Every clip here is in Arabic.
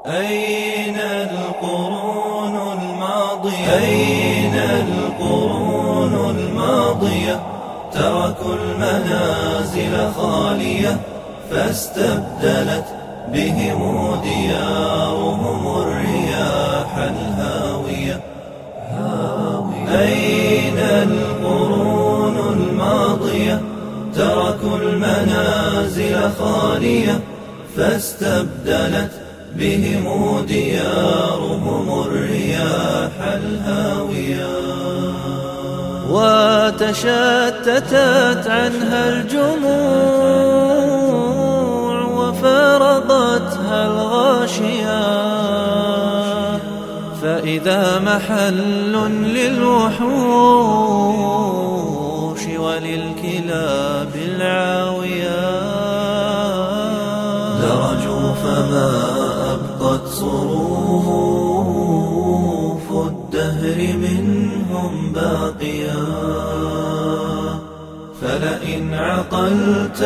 أين القرون الماضية؟ أين القرون الماضية؟ تركوا المنازل خالية، فاستبدلت بهم ديارهم الرياح الهاوية. أين القرون الماضية؟ تركوا المنازل خالية، فاستبدلت بهم ديارهم الرياح الهاوية. وتشتتت عنها الجموع، وفارقتها الغاشية، فإذا محل للوحوش وللكلاب العاوية. درجوا فما أبقت صروف الدهر منهم باقيا، فلئن عقلت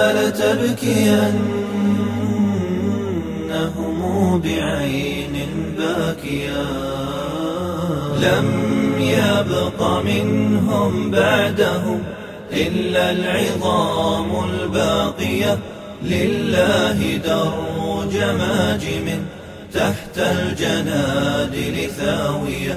لتبكينهم بعين باكيا. لم يبق منهم بعدهم إلا العظام الباقية، لله در جماجم تحت الجنادل ثاوية.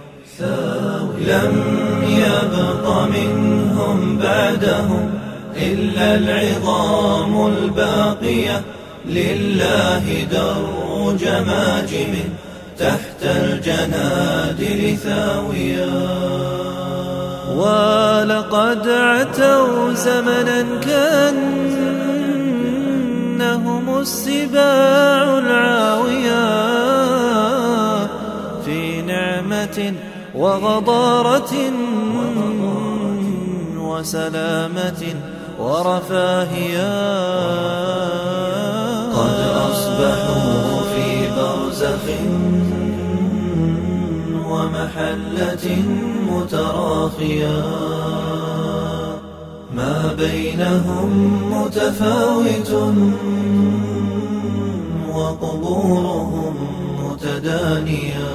لم يبق منهم بعدهم إلا العظام الباقية، لله در جماجم تحت الجنادل ثاوية. ولقد عتوا زمنا كأنهم السباع العاوية، في نعمة وغضارة وسلامة ورفاهية. قد أصبحوا في برزخ ومحلة متراخية، ما بينهم متفاوت وقبورهم متدانية.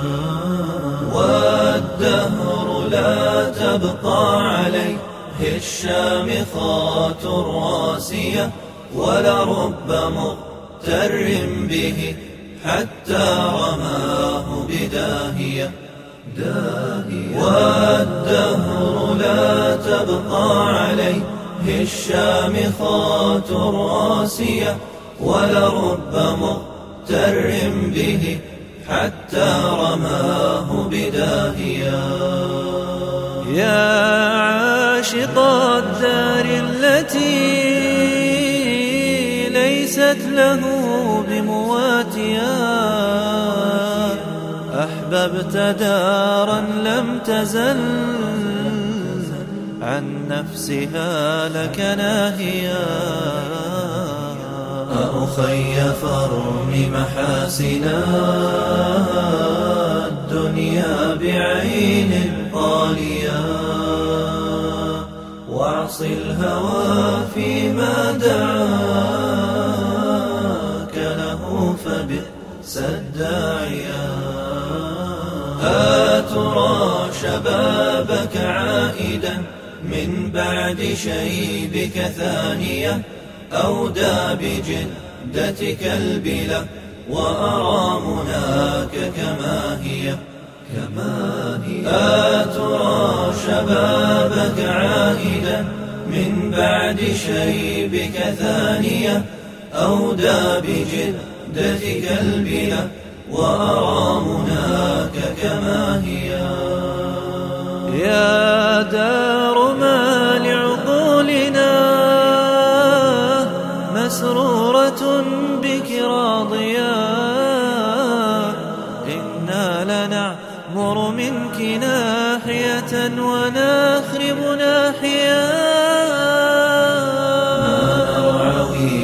والدهر لا تبقى عليه الشامخات الراسية، ولرب مغتر به حتى رماه بداهية. والدهر لا تبقى عليه الشامخات الراسية، ولرب مغتر به حتى رماه بداهية. يا عاشق الدار التي ليست له بمواتيا، أحببت دارا لم تزل عن نفسها لك ناهيا. أخي فارم محاسنا الدنيا بعين طالية، واعص الهوى فيما دعاك له فبئس الداعية. أترى شبابك عائدا من بعد شيبك ثانية، أودى بجدتك البلا وأرى مناك كما هي. أترى شبابك عائدا من بعد شيبك ثانية، أودى بجدتك البلا وأرى مناك كما هي. يا دار ما لعقولنا مسرورة بك راضية، إنا لنعمر منك ناحية ونخرب ناحية. ما نرعوي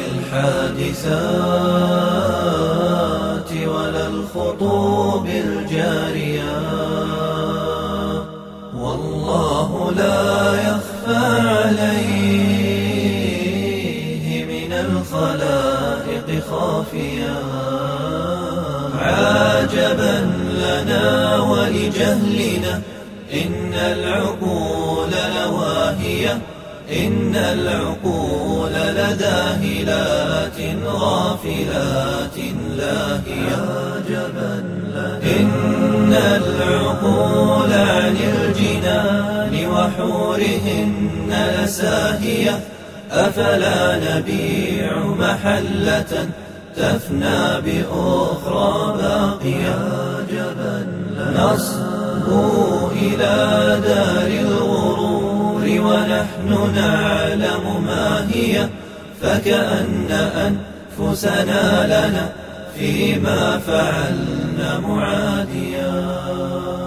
للحادثات ولا الخطوب الجارية، والله لا يخفى عليه من الخلائق خافيا. عجبا لنا ولجهلنا إن العقول لواهية إن العقول لذاهلات غافلات لاهية عجبا لنا إن العقول عن الجنان وحورهن لساهية أفلا نبيع محلة تفنى بأخرى باقية عجبا لنا نصبو إلى دار الغرور ونحن نعلم ما هي فكأن أنفسنا لنا فيما فعلنا معاديا